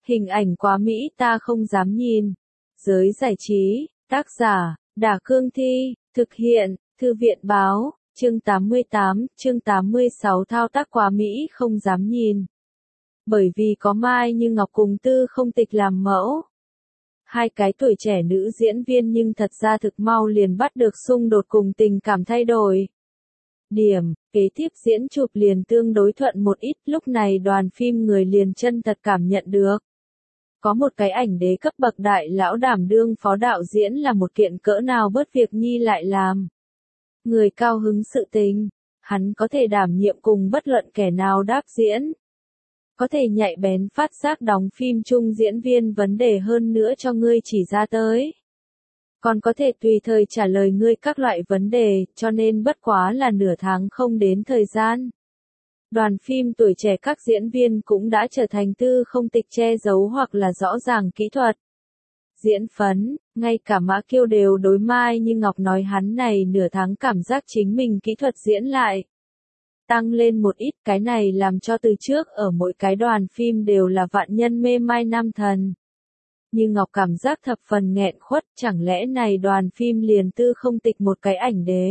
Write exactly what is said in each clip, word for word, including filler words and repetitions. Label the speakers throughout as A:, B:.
A: Hình ảnh quá mỹ ta không dám nhìn. Giới giải trí, tác giả, Đả Cương Thi, thực hiện, Thư viện Báo, chương tám mươi tám, chương tám mươi sáu thao tác quá mỹ không dám nhìn. Bởi vì có Mai Như Ngọc cùng Tư Không Tịch làm mẫu. Hai cái tuổi trẻ nữ diễn viên nhưng thật ra thực mau liền bắt được xung đột cùng tình cảm thay đổi. Điểm, kế tiếp diễn chụp liền tương đối thuận một ít, lúc này đoàn phim người liền chân thật cảm nhận được. Có một cái ảnh đế cấp bậc đại lão đảm đương phó đạo diễn là một kiện cỡ nào bớt việc nhi lại làm. Người cao hứng sự tình, hắn có thể đảm nhiệm cùng bất luận kẻ nào đáp diễn. Có thể nhạy bén phát giác đóng phim chung diễn viên vấn đề hơn nữa cho ngươi chỉ ra tới. Còn có thể tùy thời trả lời ngươi các loại vấn đề, cho nên bất quá là nửa tháng không đến thời gian. Đoàn phim tuổi trẻ các diễn viên cũng đã trở thành Tư Không Tịch che giấu hoặc là rõ ràng kỹ thuật. Diễn phấn, ngay cả Mã Kiêu đều đối Mai Như Ngọc nói hắn này nửa tháng cảm giác chính mình kỹ thuật diễn lại. Tăng lên một ít, cái này làm cho từ trước ở mỗi cái đoàn phim đều là vạn nhân mê Mai Nam Thần. Như Ngọc cảm giác thập phần nghẹn khuất, chẳng lẽ này đoàn phim liền Tư Không Tịch một cái ảnh đế?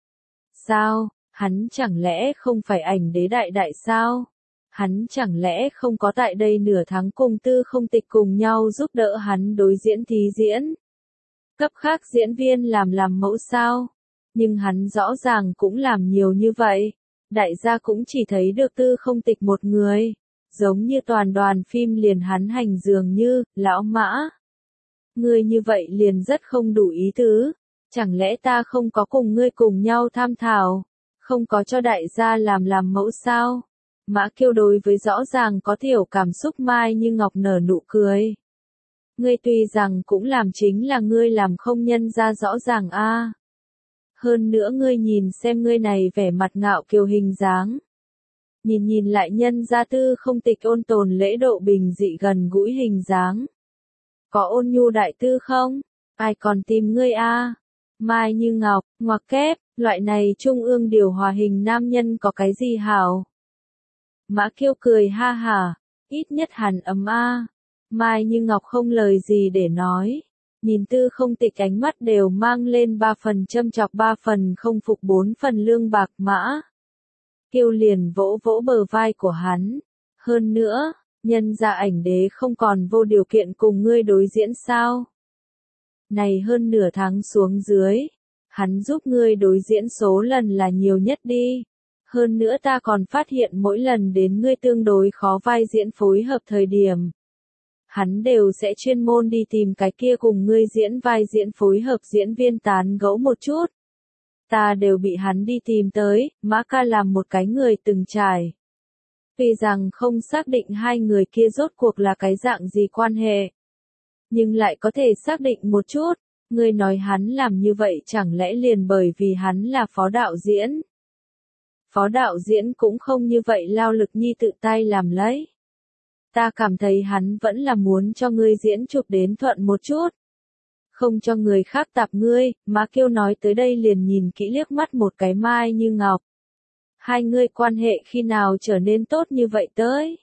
A: Sao, hắn chẳng lẽ không phải ảnh đế đại đại sao? Hắn chẳng lẽ không có tại đây nửa tháng cùng Tư Không Tịch cùng nhau giúp đỡ hắn đối diễn thí diễn? Cấp khác diễn viên làm làm mẫu sao? Nhưng hắn rõ ràng cũng làm nhiều như vậy. Đại gia cũng chỉ thấy được Tư Không Tịch một người. Giống như toàn đoàn phim liền hắn hành dường như, lão Mã. Ngươi như vậy liền rất không đủ ý tứ. Chẳng lẽ ta không có cùng ngươi cùng nhau tham thảo? Không có cho đại gia làm làm mẫu sao? Mã Kiêu đối với rõ ràng có tiểu cảm xúc Mai Như Ngọc nở nụ cười. Ngươi tuy rằng cũng làm chính là ngươi làm không nhân ra rõ ràng a. Hơn nữa ngươi nhìn xem ngươi này vẻ mặt ngạo kiều hình dáng. Nhìn nhìn lại nhân gia Tư Không Tịch ôn tồn lễ độ bình dị gần gũi hình dáng. Có ôn nhu đại tư không? Ai còn tìm ngươi a? Mai Như Ngọc, ngoặc kép, loại này trung ương điều hòa hình nam nhân có cái gì hảo? Mã Kiêu cười ha hả, ít nhất hẳn ấm a. Mai Như Ngọc không lời gì để nói. Nhìn Tư Không Tịch ánh mắt đều mang lên ba phần châm chọc ba phần không phục bốn phần lương bạc Mã Kiêu liền vỗ vỗ bờ vai của hắn. Hơn nữa, nhân ra ảnh đế không còn vô điều kiện cùng ngươi đối diễn sao? Này hơn nửa tháng xuống dưới, hắn giúp ngươi đối diễn số lần là nhiều nhất đi. Hơn nữa ta còn phát hiện mỗi lần đến ngươi tương đối khó vai diễn phối hợp thời điểm. Hắn đều sẽ chuyên môn đi tìm cái kia cùng ngươi diễn vai diễn phối hợp diễn viên tán gẫu một chút. Ta đều bị hắn đi tìm tới, Mã ca làm một cái người từng trải. Tuy rằng không xác định hai người kia rốt cuộc là cái dạng gì quan hệ. Nhưng lại có thể xác định một chút, ngươi nói hắn làm như vậy chẳng lẽ liền bởi vì hắn là phó đạo diễn. Phó đạo diễn cũng không như vậy lao lực nhi tự tay làm lấy. Ta cảm thấy hắn vẫn là muốn cho ngươi diễn chụp đến thuận một chút. Không cho người khác tạp ngươi, Mã Kiêu nói tới đây liền nhìn kỹ liếc mắt một cái Mai Như Ngọc. Hai ngươi quan hệ khi nào trở nên tốt như vậy tới?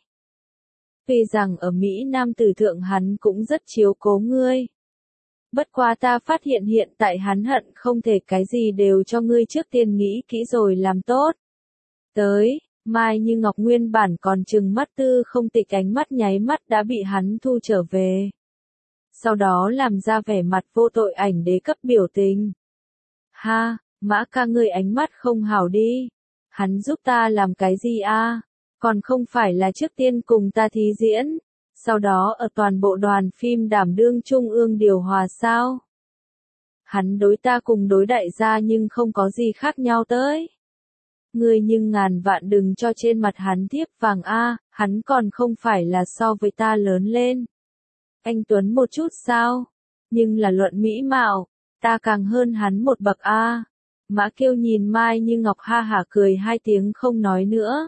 A: Vì rằng ở Mỹ Nam tử thượng hắn cũng rất chiếu cố ngươi. Bất quá ta phát hiện hiện tại hắn hận không thể cái gì đều cho ngươi trước tiên nghĩ kỹ rồi làm tốt. Tới, Mai Như Ngọc nguyên bản còn trừng mắt Tư Không Tịch ánh mắt nháy mắt đã bị hắn thu trở về. Sau đó làm ra vẻ mặt vô tội ảnh đế cấp biểu tình. Ha, Mã ca ngươi ánh mắt không hảo đi. Hắn giúp ta làm cái gì a? Còn không phải là trước tiên cùng ta thí diễn, sau đó ở toàn bộ đoàn phim đảm đương trung ương điều hòa sao? Hắn đối ta cùng đối đại gia nhưng không có gì khác nhau tới. Ngươi nhưng ngàn vạn đừng cho trên mặt hắn thiếp vàng a, hắn còn không phải là so với ta lớn lên. Anh Tuấn một chút sao? Nhưng là luận mỹ mạo, ta càng hơn hắn một bậc a. Mã Kiêu nhìn Mai Như Ngọc ha hả cười hai tiếng không nói nữa.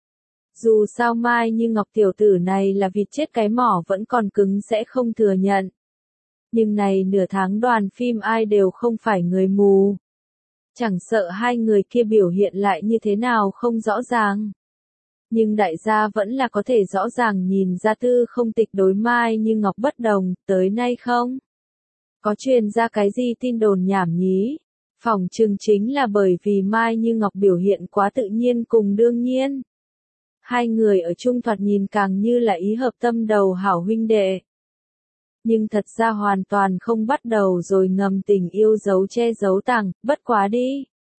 A: Dù sao Mai Như Ngọc tiểu tử này là vịt chết cái mỏ vẫn còn cứng sẽ không thừa nhận. Nhưng này nửa tháng đoàn phim ai đều không phải người mù. Chẳng sợ hai người kia biểu hiện lại như thế nào không rõ ràng. Nhưng đại gia vẫn là có thể rõ ràng nhìn ra Tư Không Tịch đối Mai Như Ngọc bất đồng, tới nay không? Có truyền ra cái gì tin đồn nhảm nhí? Phỏng chừng chính là bởi vì Mai Như Ngọc biểu hiện quá tự nhiên cùng đương nhiên. Hai người ở chung thoạt nhìn càng như là ý hợp tâm đầu hảo huynh đệ. Nhưng thật ra hoàn toàn không bắt đầu rồi ngầm tình yêu giấu che giấu tàng, bất quá đi.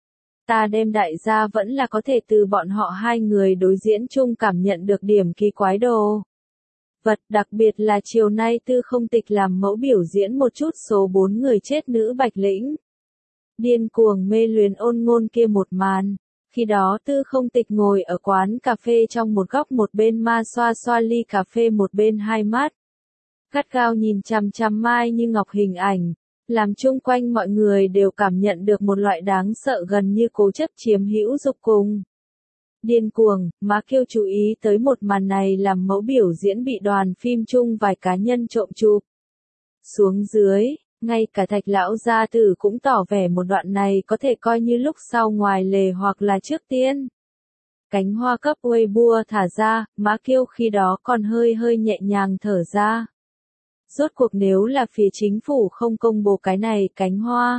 A: Ta đem đại gia vẫn là có thể từ bọn họ hai người đối diễn chung cảm nhận được điểm kỳ quái đồ. Vật đặc biệt là chiều nay Tư Không Tịch làm mẫu biểu diễn một chút số bốn người chết nữ Bạch Lĩnh. Điên cuồng mê luyến ôn ngôn kia một màn. Khi đó Tư Không Tịch ngồi ở quán cà phê trong một góc, một bên ma xoa xoa ly cà phê, một bên hai mắt. Gắt gao nhìn chằm chằm Mai Như Ngọc hình ảnh, làm chung quanh mọi người đều cảm nhận được một loại đáng sợ gần như cố chấp chiếm hữu dục cùng. Điên cuồng, má Kiêu chú ý tới một màn này làm mẫu biểu diễn bị đoàn phim chung vài cá nhân trộm chụp. Xuống dưới, ngay cả Thạch lão gia tử cũng tỏ vẻ một đoạn này có thể coi như lúc sau ngoài lề hoặc là trước tiên. Cánh hoa cấp Weibo thả ra, má Kiêu khi đó còn hơi hơi nhẹ nhàng thở ra. Rốt cuộc nếu là phía chính phủ không công bố cái này cánh hoa,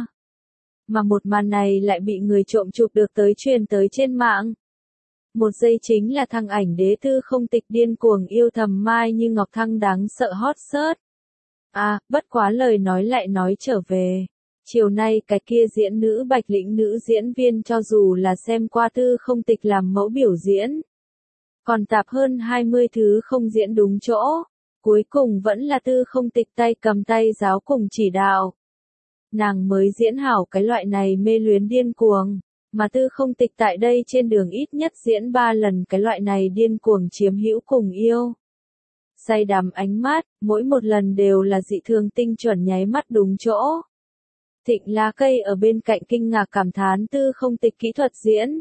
A: mà một màn này lại bị người trộm chụp được tới truyền tới trên mạng. Một giây chính là thằng ảnh đế Tư Không Tịch điên cuồng yêu thầm Mai Như Ngọc thăng đáng sợ hot search. À, bất quá lời nói lại nói trở về. Chiều nay cái kia diễn nữ Bạch Lĩnh nữ diễn viên cho dù là xem qua Tư Không Tịch làm mẫu biểu diễn, còn tạp hơn hai mươi thứ không diễn đúng chỗ. Cuối cùng vẫn là Tư Không Tịch tay cầm tay giáo cùng chỉ đạo. Nàng mới diễn hảo cái loại này mê luyến điên cuồng, mà Tư Không Tịch tại đây trên đường ít nhất diễn ba lần cái loại này điên cuồng chiếm hữu cùng yêu. Say đắm ánh mắt, mỗi một lần đều là dị thường tinh chuẩn nháy mắt đúng chỗ. Thịnh Lá Cây ở bên cạnh kinh ngạc cảm thán Tư Không Tịch kỹ thuật diễn.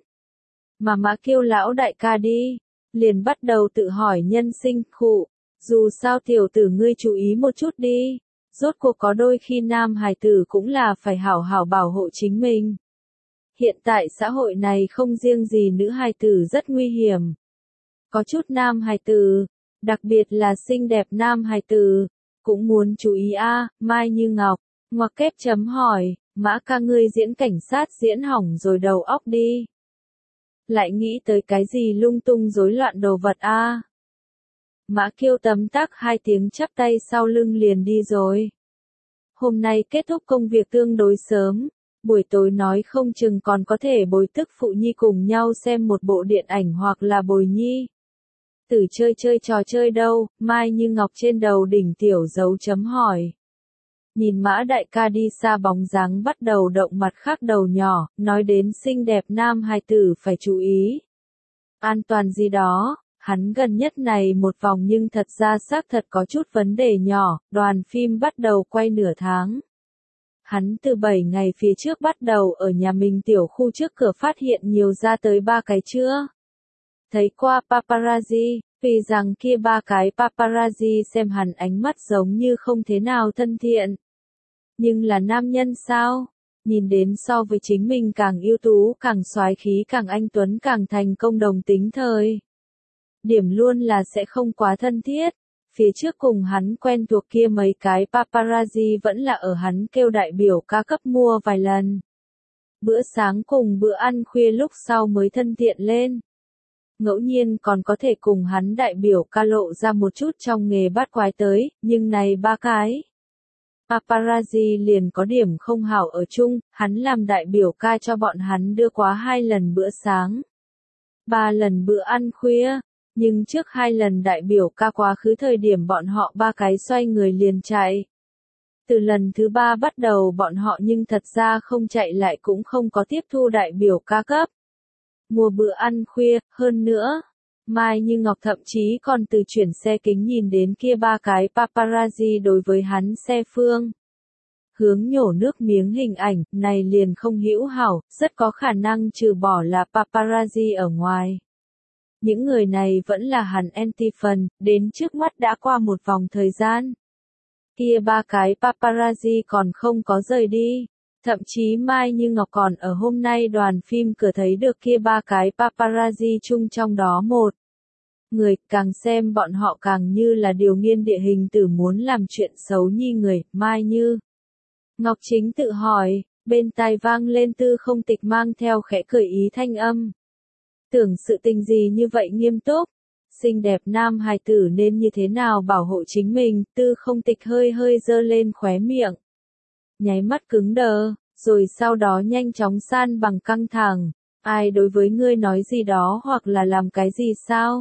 A: Mà Mã Kiêu lão đại ca đi, liền bắt đầu tự hỏi nhân sinh khụ. Dù sao tiểu tử ngươi chú ý một chút đi, rốt cuộc có đôi khi nam hài tử cũng là phải hảo hảo bảo hộ chính mình. Hiện tại xã hội này không riêng gì nữ hài tử rất nguy hiểm. Có chút nam hài tử, đặc biệt là xinh đẹp nam hài tử, cũng muốn chú ý a. À, Mai Như Ngọc, ngoặc kép chấm hỏi, Mã ca ngươi diễn cảnh sát diễn hỏng rồi đầu óc đi. Lại nghĩ tới cái gì lung tung rối loạn đồ vật a. À. Mã Kiêu tấm tắc hai tiếng chắp tay sau lưng liền đi rồi. Hôm nay kết thúc công việc tương đối sớm, buổi tối nói không chừng còn có thể bồi tức phụ nhi cùng nhau xem một bộ điện ảnh hoặc là bồi nhi. Tử chơi chơi trò chơi đâu, Mai Như Ngọc trên đầu đỉnh tiểu dấu chấm hỏi. Nhìn Mã đại ca đi xa bóng dáng bắt đầu động mặt khác đầu nhỏ, nói đến xinh đẹp nam hài tử phải chú ý. An toàn gì đó. Hắn gần nhất này một vòng nhưng thật ra xác thật có chút vấn đề nhỏ, đoàn phim bắt đầu quay nửa tháng. Hắn từ bảy ngày phía trước bắt đầu ở nhà mình tiểu khu trước cửa phát hiện nhiều ra tới ba cái chưa. Thấy qua paparazzi, vì rằng kia ba cái paparazzi xem hắn ánh mắt giống như không thế nào thân thiện. Nhưng là nam nhân sao? Nhìn đến so với chính mình càng ưu tú, càng soái khí, càng anh tuấn, càng thành công đồng tính thời. Điểm luôn là sẽ không quá thân thiết. Phía trước cùng hắn quen thuộc kia mấy cái paparazzi vẫn là ở hắn kêu đại biểu ca cấp mua vài lần. Bữa sáng cùng bữa ăn khuya lúc sau mới thân thiện lên. Ngẫu nhiên còn có thể cùng hắn đại biểu ca lộ ra một chút trong nghề bát quái tới, nhưng này ba cái paparazzi liền có điểm không hảo ở chung, hắn làm đại biểu ca cho bọn hắn đưa quá hai lần bữa sáng, ba lần bữa ăn khuya. Nhưng trước hai lần đại biểu ca quá khứ thời điểm bọn họ ba cái xoay người liền chạy. Từ lần thứ ba bắt đầu bọn họ nhưng thật ra không chạy lại cũng không có tiếp thu đại biểu ca cấp. Mua bữa ăn khuya, hơn nữa. Mai Như Ngọc thậm chí còn từ chuyển xe kính nhìn đến kia ba cái paparazzi đối với hắn xe phương. Hướng nhổ nước miếng hình ảnh, này liền không hữu hảo, rất có khả năng trừ bỏ là paparazzi ở ngoài. Những người này vẫn là hắn anti-fan, đến trước mắt đã qua một vòng thời gian. Kia ba cái paparazzi còn không có rời đi. Thậm chí Mai Như Ngọc còn ở hôm nay đoàn phim cửa thấy được kia ba cái paparazzi chung trong đó một. người, càng xem bọn họ càng như là điều nghiên địa hình tử muốn làm chuyện xấu nhi người, Mai Như. Ngọc Chính tự hỏi, bên tai vang lên Tư Không Tịch mang theo khẽ cười ý thanh âm. Tưởng sự tình gì như vậy nghiêm túc, xinh đẹp nam hài tử nên như thế nào bảo hộ chính mình, Tư Không Tịch hơi hơi dơ lên khóe miệng. Nháy mắt cứng đờ, rồi sau đó nhanh chóng san bằng căng thẳng, ai đối với ngươi nói gì đó hoặc là làm cái gì sao?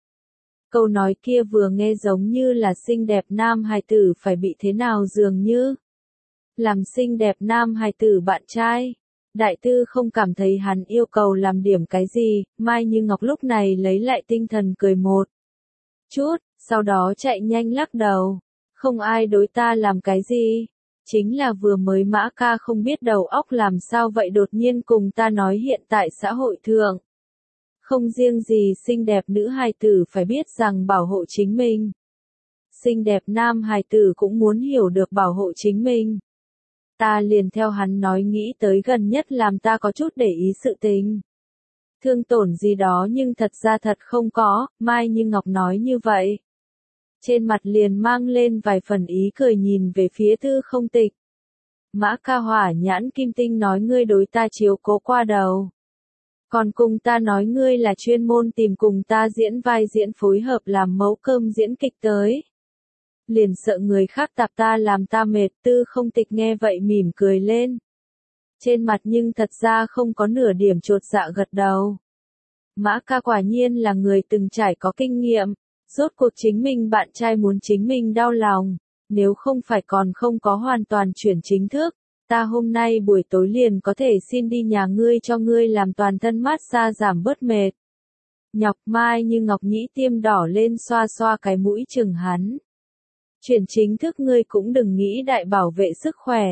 A: Câu nói kia vừa nghe giống như là xinh đẹp nam hài tử phải bị thế nào dường như. Làm xinh đẹp nam hài tử bạn trai. Đại Tư không cảm thấy hắn yêu cầu làm điểm cái gì, Mai Như Ngọc lúc này lấy lại tinh thần cười một chút, sau đó chạy nhanh lắc đầu. Không ai đối ta làm cái gì. Chính là vừa mới Mã ca không biết đầu óc làm sao vậy đột nhiên cùng ta nói hiện tại xã hội thượng. Không riêng gì xinh đẹp nữ hài tử phải biết rằng bảo hộ chính mình. Xinh đẹp nam hài tử cũng muốn hiểu được bảo hộ chính mình. Ta liền theo hắn nói nghĩ tới gần nhất làm ta có chút để ý sự tình. Thương tổn gì đó nhưng thật ra thật không có, Mai Như Ngọc nói như vậy. Trên mặt liền mang lên vài phần ý cười nhìn về phía Tư Không Tịch. Mã ca hỏa nhãn kim tinh nói ngươi đối ta chiếu cố qua đầu. Còn cùng ta nói ngươi là chuyên môn tìm cùng ta diễn vai diễn phối hợp làm mẫu cơm diễn kịch tới. Liền sợ người khác tạp ta làm ta mệt. Tư Không Tịch nghe vậy mỉm cười lên. Trên mặt nhưng thật ra không có nửa điểm chột dạ gật đầu. Mã ca quả nhiên là người từng trải có kinh nghiệm. Rốt cuộc chính mình bạn trai muốn chính mình đau lòng. Nếu không phải còn không có hoàn toàn chuyển chính thức. Ta hôm nay buổi tối liền có thể xin đi nhà ngươi cho ngươi làm toàn thân massage giảm bớt mệt. Nhọc Mai Như Ngọc nhĩ tiêm đỏ lên xoa xoa cái mũi chừng hắn. Chuyển chính thức ngươi cũng đừng nghĩ đại bảo vệ sức khỏe.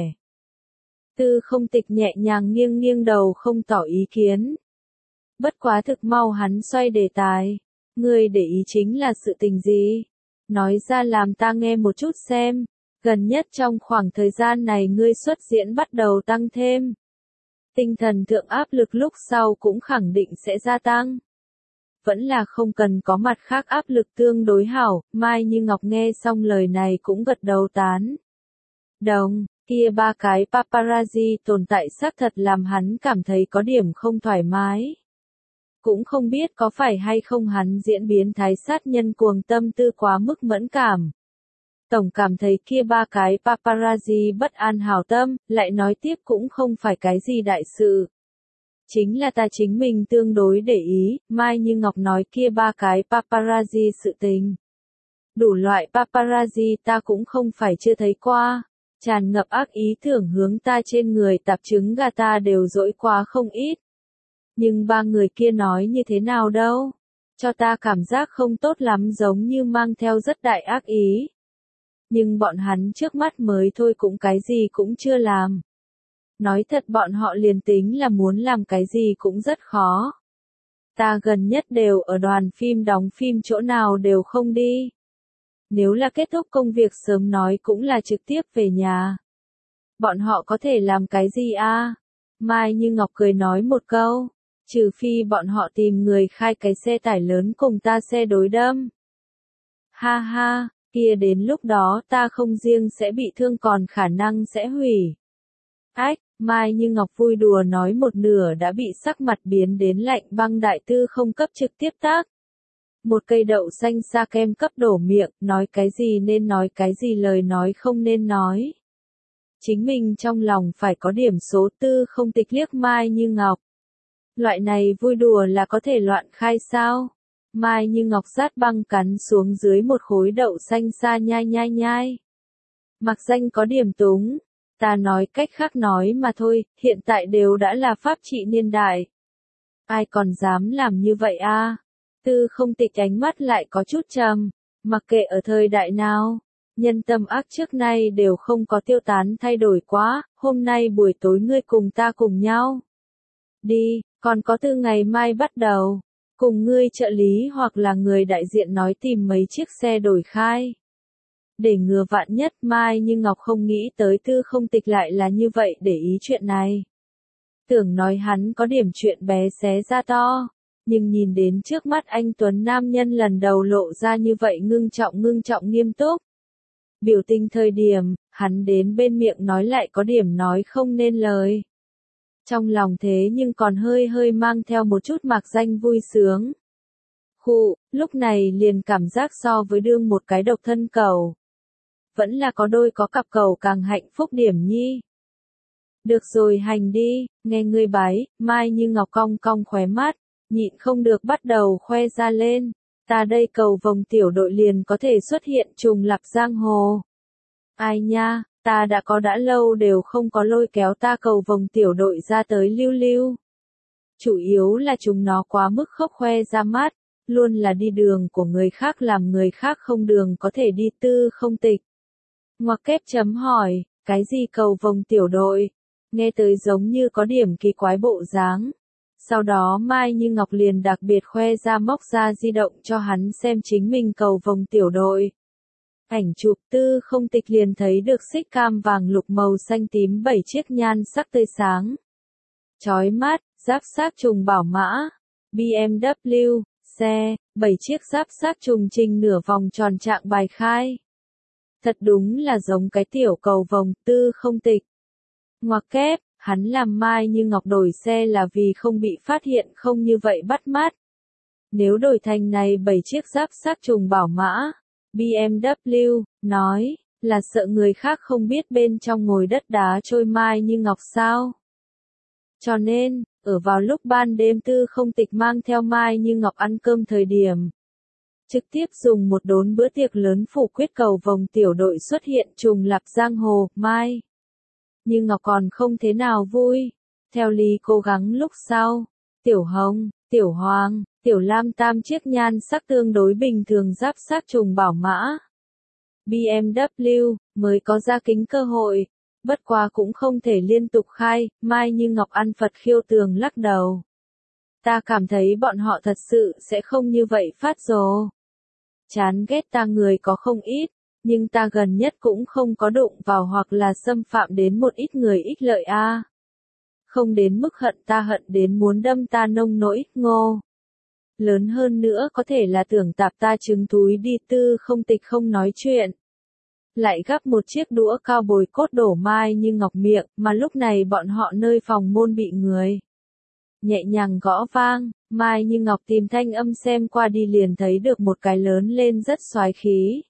A: Tư Không Tịch nhẹ nhàng nghiêng nghiêng đầu không tỏ ý kiến. Bất quá thực mau hắn xoay đề tài. Ngươi để ý chính là sự tình gì? Nói ra làm ta nghe một chút xem. Gần nhất trong khoảng thời gian này ngươi xuất diễn bắt đầu tăng thêm. Tinh thần thượng áp lực lúc sau cũng khẳng định sẽ gia tăng. Vẫn là không cần có mặt khác áp lực tương đối hảo, Mai Như Ngọc nghe xong lời này cũng gật đầu tán. Đồng, kia ba cái paparazzi tồn tại xác thật làm hắn cảm thấy có điểm không thoải mái. Cũng không biết có phải hay không hắn diễn biến thái sát nhân cuồng tâm tư quá mức mẫn cảm. Tổng cảm thấy kia ba cái paparazzi bất an hảo tâm, lại nói tiếp cũng không phải cái gì đại sự. Chính là ta chính mình tương đối để ý, Mai Như Ngọc nói kia ba cái paparazzi sự tình. Đủ loại paparazzi ta cũng không phải chưa thấy qua, tràn ngập ác ý tưởng hướng ta trên người tạp trứng gà ta đều dỗi quá không ít. Nhưng ba người kia nói như thế nào đâu, cho ta cảm giác không tốt lắm giống như mang theo rất đại ác ý. Nhưng bọn hắn trước mắt mới thôi cũng cái gì cũng chưa làm. Nói thật bọn họ liền tính là muốn làm cái gì cũng rất khó. Ta gần nhất đều ở đoàn phim đóng phim chỗ nào đều không đi. Nếu là kết thúc công việc sớm nói cũng là trực tiếp về nhà. Bọn họ có thể làm cái gì a? À? Mai Như Ngọc cười nói một câu. Trừ phi bọn họ tìm người khai cái xe tải lớn cùng ta xe đối đâm. Ha ha, kia đến lúc đó ta không riêng sẽ bị thương còn khả năng sẽ hủy. Ách, Mai Như Ngọc vui đùa nói một nửa đã bị sắc mặt biến đến lạnh băng. Đại Tư không cấp trực tiếp tác. Một cây đậu xanh sa kem cấp đổ miệng, nói cái gì nên nói cái gì lời nói không nên nói. Chính mình trong lòng phải có điểm số. Tư không tịch liếc Mai Như Ngọc. Loại này vui đùa là có thể loạn khai sao? Mai Như Ngọc sát băng cắn xuống dưới một khối đậu xanh sa nhai nhai nhai. Mặc danh có điểm túng. Ta nói cách khác nói mà thôi, hiện tại đều đã là pháp trị niên đại. Ai còn dám làm như vậy a? À? Tư không tịch ánh mắt lại có chút trầm, mặc kệ ở thời đại nào, nhân tâm ác trước nay đều không có tiêu tán thay đổi quá, hôm nay buổi tối ngươi cùng ta cùng nhau. Đi, còn có từ ngày mai bắt đầu, cùng ngươi trợ lý hoặc là người đại diện nói tìm mấy chiếc xe đổi khai. Để ngừa vạn nhất. Mai Như Ngọc không nghĩ tới Tư không tịch lại là như vậy để ý chuyện này. Tưởng nói hắn có điểm chuyện bé xé ra to, nhưng nhìn đến trước mắt anh tuấn nam nhân lần đầu lộ ra như vậy ngưng trọng ngưng trọng nghiêm túc. Biểu tình thời điểm, hắn đến bên miệng nói lại có điểm nói không nên lời. Trong lòng thế nhưng còn hơi hơi mang theo một chút mạc danh vui sướng. Khụ, lúc này liền cảm giác so với đương một cái độc thân cầu. Vẫn là có đôi có cặp cầu càng hạnh phúc điểm nhi. Được rồi hành đi, nghe ngươi bái, Mai Như Ngọc cong cong khóe mắt, nhịn không được bắt đầu khoe ra lên. Ta đây cầu vồng tiểu đội liền có thể xuất hiện trùng lặp giang hồ. Ai nha, ta đã có đã lâu đều không có lôi kéo ta cầu vồng tiểu đội ra tới lưu lưu. Chủ yếu là chúng nó quá mức khóc khoe ra mắt, luôn là đi đường của người khác làm người khác không đường có thể đi tư không tịch. Ngoặc kép chấm hỏi, cái gì cầu vồng tiểu đội? Nghe tới giống như có điểm kỳ quái bộ dáng. Sau đó Mai Như Ngọc liền đặc biệt khoe ra móc ra di động cho hắn xem chính mình cầu vồng tiểu đội. Ảnh chụp tư không tịch liền thấy được xích cam vàng lục màu xanh tím bảy chiếc nhan sắc tươi sáng. Chói mắt, giáp sát trùng bảo mã, bê em vê, xe, bảy chiếc giáp sát trùng trình nửa vòng tròn trạng bài khai. Thật đúng là giống cái tiểu cầu vồng tư không tịch. Ngoặc kép, hắn làm Mai Như Ngọc đổi xe là vì không bị phát hiện không như vậy bắt mắt. Nếu đổi thành này bảy chiếc giáp sát trùng bảo mã, bê em vê, nói, là sợ người khác không biết bên trong ngồi đất đá trôi Mai Như Ngọc sao. Cho nên, ở vào lúc ban đêm tư không tịch mang theo Mai Như Ngọc ăn cơm thời điểm. Trực tiếp dùng một đốn bữa tiệc lớn phủ quyết cầu vồng tiểu đội xuất hiện trùng lặp giang hồ, Mai Như Ngọc còn không thế nào vui. Theo lý cố gắng lúc sau, Tiểu Hồng, Tiểu Hoàng, Tiểu Lam tam chiếc nhan sắc tương đối bình thường giáp sát trùng bảo mã. bê em vê mới có ra kính cơ hội, bất quá cũng không thể liên tục khai, Mai Như Ngọc ăn Phật khiêu tường lắc đầu. Ta cảm thấy bọn họ thật sự sẽ không như vậy phát rồ. Chán ghét ta người có không ít, nhưng ta gần nhất cũng không có đụng vào hoặc là xâm phạm đến một ít người ích lợi a. À. Không đến mức hận ta hận đến muốn đâm ta nông nỗi, ngô. Lớn hơn nữa có thể là tưởng tạp ta trứng túi đi tư không tịch không nói chuyện. Lại gắp một chiếc đũa cao bồi cốt đổ Mai Như Ngọc miệng, mà lúc này bọn họ nơi phòng môn bị người nhẹ nhàng gõ vang, Mai Như Ngọc tìm thanh âm xem qua đi liền thấy được một cái lớn lên rất xoái khí.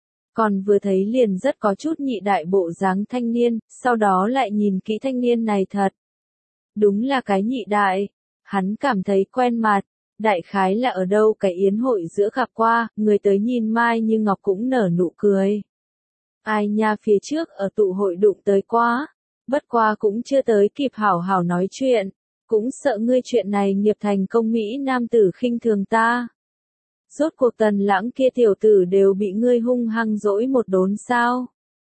A: Còn vừa thấy liền rất có chút nhị đại bộ dáng thanh niên, sau đó lại nhìn kỹ thanh niên này thật. Đúng là cái nhị đại, hắn cảm thấy quen mặt, đại khái là ở đâu cái yến hội giữa gặp qua, người tới nhìn Mai Như Ngọc cũng nở nụ cười. Ai nha phía trước ở tụ hội đụng tới quá, bất qua cũng chưa tới kịp hảo hảo nói chuyện, cũng sợ ngươi chuyện này nghiệp thành công Mỹ nam tử khinh thường ta. Rốt cuộc Tần Lãng kia tiểu tử đều bị ngươi hung hăng dỗi một đốn sao.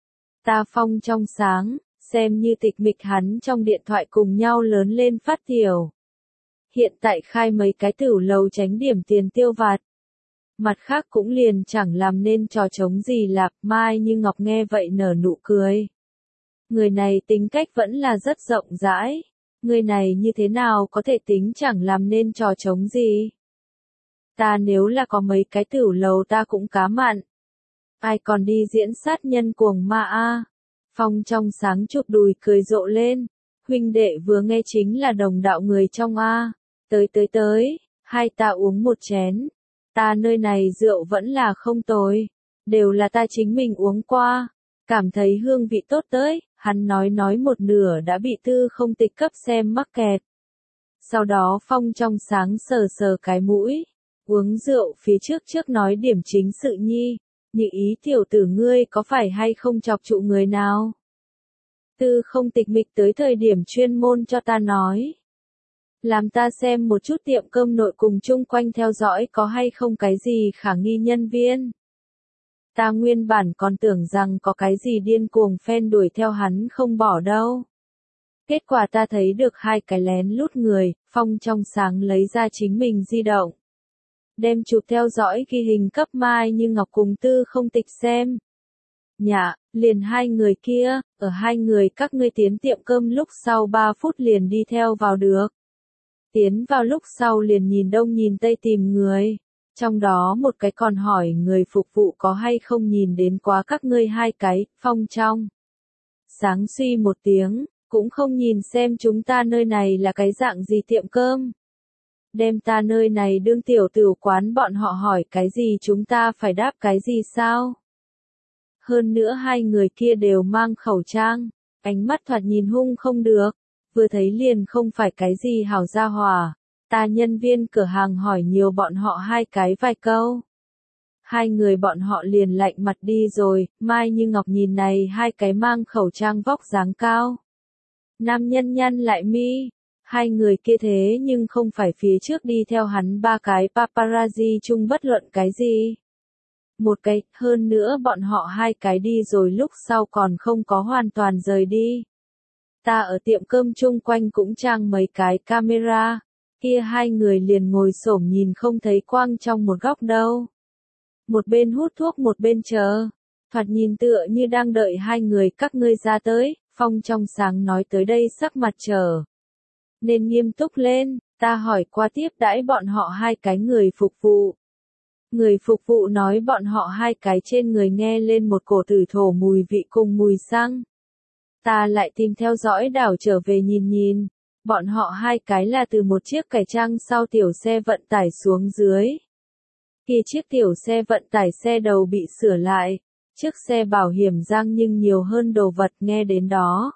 A: Ta phong trong sáng, xem như tịch mịch hắn trong điện thoại cùng nhau lớn lên phát tiểu. Hiện tại khai mấy cái tửu lầu tránh điểm tiền tiêu vặt. Mặt khác cũng liền chẳng làm nên trò trống gì lạp, Mai Như Ngọc nghe vậy nở nụ cười. Người này tính cách vẫn là rất rộng rãi. Người này như thế nào có thể tính chẳng làm nên trò trống gì. Ta nếu là có mấy cái tửu lầu ta cũng cá mặn. Ai còn đi diễn sát nhân cuồng ma a. Phong trong sáng chụp đùi cười rộ lên. Huynh đệ vừa nghe chính là đồng đạo người trong a. Tới tới tới, hai ta uống một chén. Ta nơi này rượu vẫn là không tồi. Đều là ta chính mình uống qua. Cảm thấy hương vị tốt tới, hắn nói nói một nửa đã bị tư không tịch cấp xem mắc kẹt. Sau đó Phong trong sáng sờ sờ cái mũi. Uống rượu phía trước trước nói điểm chính sự nhi. Như ý tiểu tử ngươi có phải hay không chọc trụ người nào? Tư không tịch mịch tới thời điểm chuyên môn cho ta nói. Làm ta xem một chút tiệm cơm nội cùng chung quanh theo dõi có hay không cái gì khả nghi nhân viên. Ta nguyên bản còn tưởng rằng có cái gì điên cuồng fan đuổi theo hắn không bỏ đâu. Kết quả ta thấy được hai cái lén lút người, Phong trong sáng lấy ra chính mình di động. Đem chụp theo dõi ghi hình cấp Mai Như Ngọc cùng tư không tịch xem. Nhạ, liền hai người kia, ở hai người các ngươi tiến tiệm cơm lúc sau ba phút liền đi theo vào được. Tiến vào lúc sau liền nhìn đông nhìn tây tìm người. Trong đó một cái còn hỏi người phục vụ có hay không nhìn đến quá các ngươi hai cái, Phong trong. Sáng suy một tiếng, cũng không nhìn xem chúng ta nơi này là cái dạng gì tiệm cơm. Đem ta nơi này đương tiểu tửu quán bọn họ hỏi cái gì chúng ta phải đáp cái gì sao? Hơn nữa hai người kia đều mang khẩu trang, ánh mắt thoạt nhìn hung không được, vừa thấy liền không phải cái gì hảo gia hòa. Ta nhân viên cửa hàng hỏi nhiều bọn họ hai cái vài câu. Hai người bọn họ liền lạnh mặt đi rồi, Mai Như Ngọc nhìn này hai cái mang khẩu trang vóc dáng cao. Nam nhân nhăn lại mi, hai người kia thế nhưng không phải phía trước đi theo hắn ba cái paparazzi chung bất luận cái gì. Một cái, hơn nữa bọn họ hai cái đi rồi lúc sau còn không có hoàn toàn rời đi. Ta ở tiệm cơm chung quanh cũng trang mấy cái camera, kia hai người liền ngồi xổm nhìn không thấy quang trong một góc đâu. Một bên hút thuốc một bên chờ, thoạt nhìn tựa như đang đợi hai người các ngươi ra tới, Phong trong sáng nói tới đây sắc mặt chờ. Nên nghiêm túc lên, ta hỏi qua tiếp đãi bọn họ hai cái người phục vụ. Người phục vụ nói bọn họ hai cái trên người nghe lên một cổ tử thổ mùi vị cùng mùi xăng. Ta lại tìm theo dõi đảo trở về nhìn nhìn, bọn họ hai cái là từ một chiếc cải trang sau tiểu xe vận tải xuống dưới. Kia chiếc tiểu xe vận tải xe đầu bị sửa lại, chiếc xe bảo hiểm giang nhưng nhiều hơn đồ vật nghe đến đó.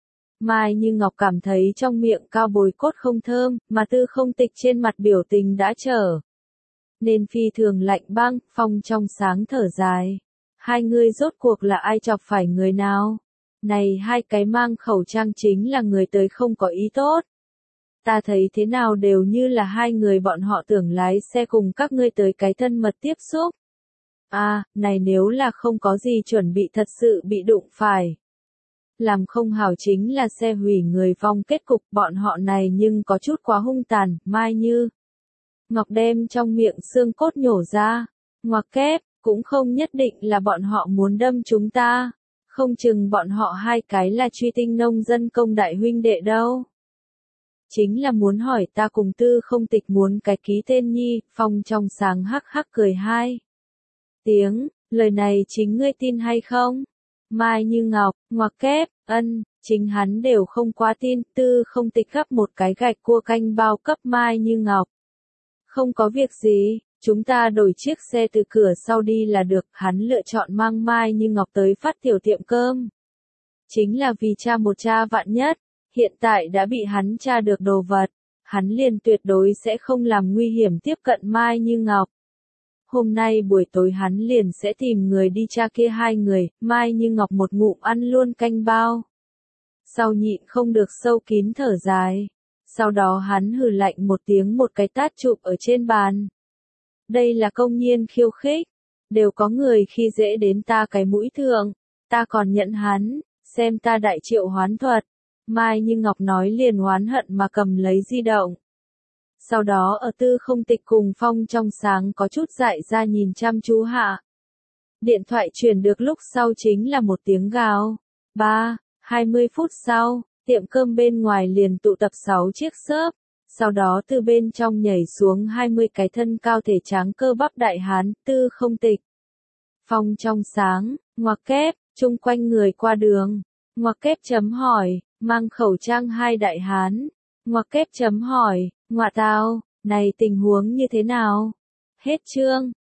A: Mai Như Ngọc cảm thấy trong miệng cao bồi cốt không thơm, mà tư không tịch trên mặt biểu tình đã trở. Nên phi thường lạnh băng, Phong trong sáng thở dài. Hai người rốt cuộc là ai chọc phải người nào? Này hai cái mang khẩu trang chính là người tới không có ý tốt. Ta thấy thế nào đều như là hai người bọn họ tưởng lái xe cùng các ngươi tới cái thân mật tiếp xúc. À, này nếu là không có gì chuẩn bị thật sự bị đụng phải. Làm không hảo chính là xe hủy người vong kết cục bọn họ này nhưng có chút quá hung tàn, Mai Như Ngọc đem trong miệng xương cốt nhổ ra, ngoặc kép, cũng không nhất định là bọn họ muốn đâm chúng ta. Không chừng bọn họ hai cái là truy tinh nông dân công đại huynh đệ đâu. Chính là muốn hỏi ta cùng tư không tịch muốn cái ký tên nhi, Phong trong sáng hắc hắc cười hai tiếng, lời này chính ngươi tin hay không? Mai Như Ngọc, ngoặc kép, ân, chính hắn đều không quá tin, tư không tịch gấp một cái gạch cua canh bao cấp Mai Như Ngọc. Không có việc gì, chúng ta đổi chiếc xe từ cửa sau đi là được, hắn lựa chọn mang Mai Như Ngọc tới phát tiểu tiệm cơm. Chính là vì cha một cha vạn nhất, hiện tại đã bị hắn tra được đồ vật, hắn liền tuyệt đối sẽ không làm nguy hiểm tiếp cận Mai Như Ngọc. Hôm nay buổi tối hắn liền sẽ tìm người đi tra kia hai người, Mai Như Ngọc một ngụm ăn luôn canh bao. Sau nhịn không được sâu kín thở dài. Sau đó hắn hừ lạnh một tiếng một cái tát chụp ở trên bàn. Đây là công nhiên khiêu khích. Đều có người khi dễ đến ta cái mũi thượng. Ta còn nhận hắn, xem ta đại triệu hoán thuật. Mai Như Ngọc nói liền oán hận mà cầm lấy di động. Sau đó ở tư không tịch cùng Phong trong sáng có chút dại ra nhìn chăm chú hạ. Điện thoại truyền được lúc sau chính là một tiếng gào. Ba, hai mươi phút sau, tiệm cơm bên ngoài liền tụ tập sáu chiếc xốp. Sau đó từ bên trong nhảy xuống hai mươi cái thân cao thể tráng cơ bắp đại hán, tư không tịch. Phong trong sáng, ngoặc kép, chung quanh người qua đường. Ngoặc kép chấm hỏi, mang khẩu trang hai đại hán. Ngoặc kép chấm hỏi, ngoạ tào, này tình huống như thế nào? Hết chương.